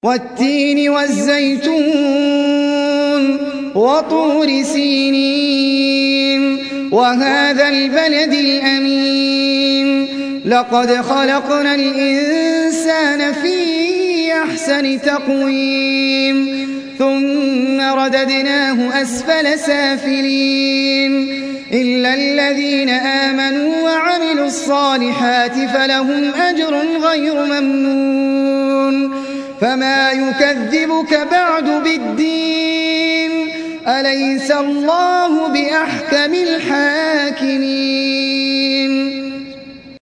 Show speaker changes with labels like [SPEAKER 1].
[SPEAKER 1] والتين والزيتون وطور سينين وهذا البلد الأمين لقد خلقنا الإنسان في أحسن تقويم ثم رددناه أسفل سافلين إلا الذين آمنوا وعملوا الصالحات فلهم أجر غير ممنون فما يكذبك بعد بالدين أليس الله بأحكم الحاكمين